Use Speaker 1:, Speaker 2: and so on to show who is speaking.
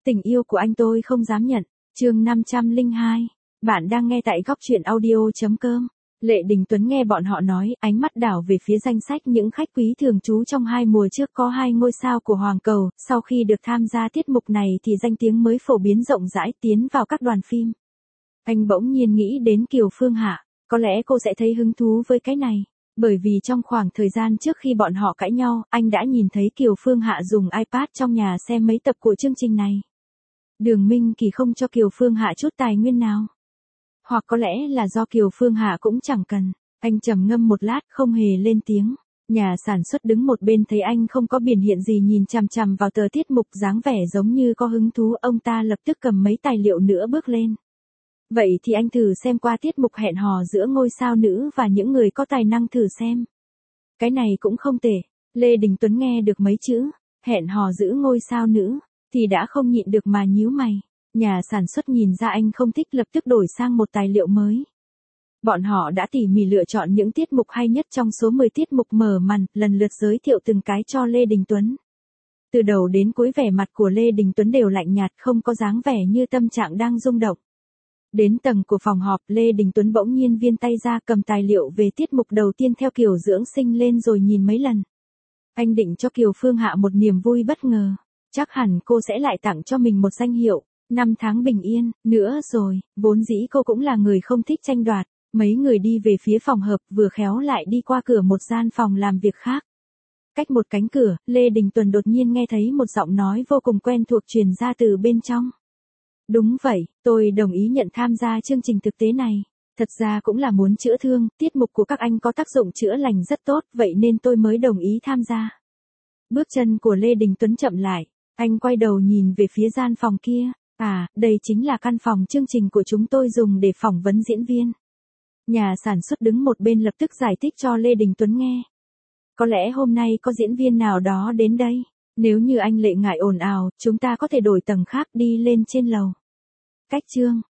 Speaker 1: Tình yêu của anh tôi không dám nhận. Chương 502. Bạn đang nghe tại góc truyện audio.com. Lệ Đình Tuấn nghe bọn họ nói, ánh mắt đảo về phía danh sách những khách quý thường trú trong 2 mùa trước có 2 ngôi sao của Hoàng Cầu, sau khi được tham gia tiết mục này thì danh tiếng mới phổ biến rộng rãi tiến vào các đoàn phim. Anh bỗng nhiên nghĩ đến Kiều Phương Hạ, có lẽ cô sẽ thấy hứng thú với cái này. Bởi vì trong khoảng thời gian trước khi bọn họ cãi nhau, anh đã nhìn thấy Kiều Phương Hạ dùng iPad trong nhà xem mấy tập của chương trình này. Đường Minh Kỳ không cho Kiều Phương Hạ chút tài nguyên nào. Hoặc có lẽ là do Kiều Phương Hạ cũng chẳng cần. Anh trầm ngâm một lát không hề lên tiếng. Nhà sản xuất đứng một bên thấy anh không có biểu hiện gì nhìn chằm chằm vào tờ tiết mục dáng vẻ giống như có hứng thú, ông ta lập tức cầm mấy tài liệu nữa bước lên. Vậy thì anh thử xem qua tiết mục hẹn hò giữa ngôi sao nữ và những người có tài năng thử xem. Cái này cũng không tệ. Lê Đình Tuấn nghe được mấy chữ hẹn hò giữa ngôi sao nữ thì đã không nhịn được mà nhíu mày. Nhà sản xuất nhìn ra anh không thích lập tức đổi sang một tài liệu mới. Bọn họ đã tỉ mỉ lựa chọn những tiết mục hay nhất trong số 10 tiết mục mở màn, lần lượt giới thiệu từng cái cho Lê Đình Tuấn. Từ đầu đến cuối vẻ mặt của Lê Đình Tuấn đều lạnh nhạt, không có dáng vẻ như tâm trạng đang rung động. Đến tầng của phòng họp, Lê Đình Tuấn bỗng nhiên vươn tay ra cầm tài liệu về tiết mục đầu tiên theo kiểu dưỡng sinh lên rồi nhìn mấy lần. Anh định cho Kiều Phương Hạ một niềm vui bất ngờ. Chắc hẳn cô sẽ lại tặng cho mình một danh hiệu 5 tháng bình yên nữa rồi. Vốn dĩ cô cũng là người không thích tranh đoạt. Mấy người đi về phía phòng hợp, vừa khéo lại đi qua cửa một gian phòng làm việc khác. Cách một cánh cửa, Lê Đình Tuấn đột nhiên nghe thấy một giọng nói vô cùng quen thuộc truyền ra từ bên trong. Đúng vậy, tôi đồng ý nhận tham gia chương trình thực tế này. Thật ra cũng là muốn chữa thương, tiết mục của các anh có tác dụng chữa lành rất tốt, vậy nên tôi mới đồng ý tham gia. Bước chân của Lê Đình Tuấn chậm lại, anh quay đầu nhìn về phía gian phòng kia. À, đây chính là căn phòng chương trình của chúng tôi dùng để phỏng vấn diễn viên. Nhà sản xuất đứng một bên lập tức giải thích cho Lê Đình Tuấn nghe. Có lẽ hôm nay có diễn viên nào đó đến đây. Nếu như anh Lệ ngại ồn ào, chúng ta có thể đổi tầng khác đi lên trên lầu. Cách chương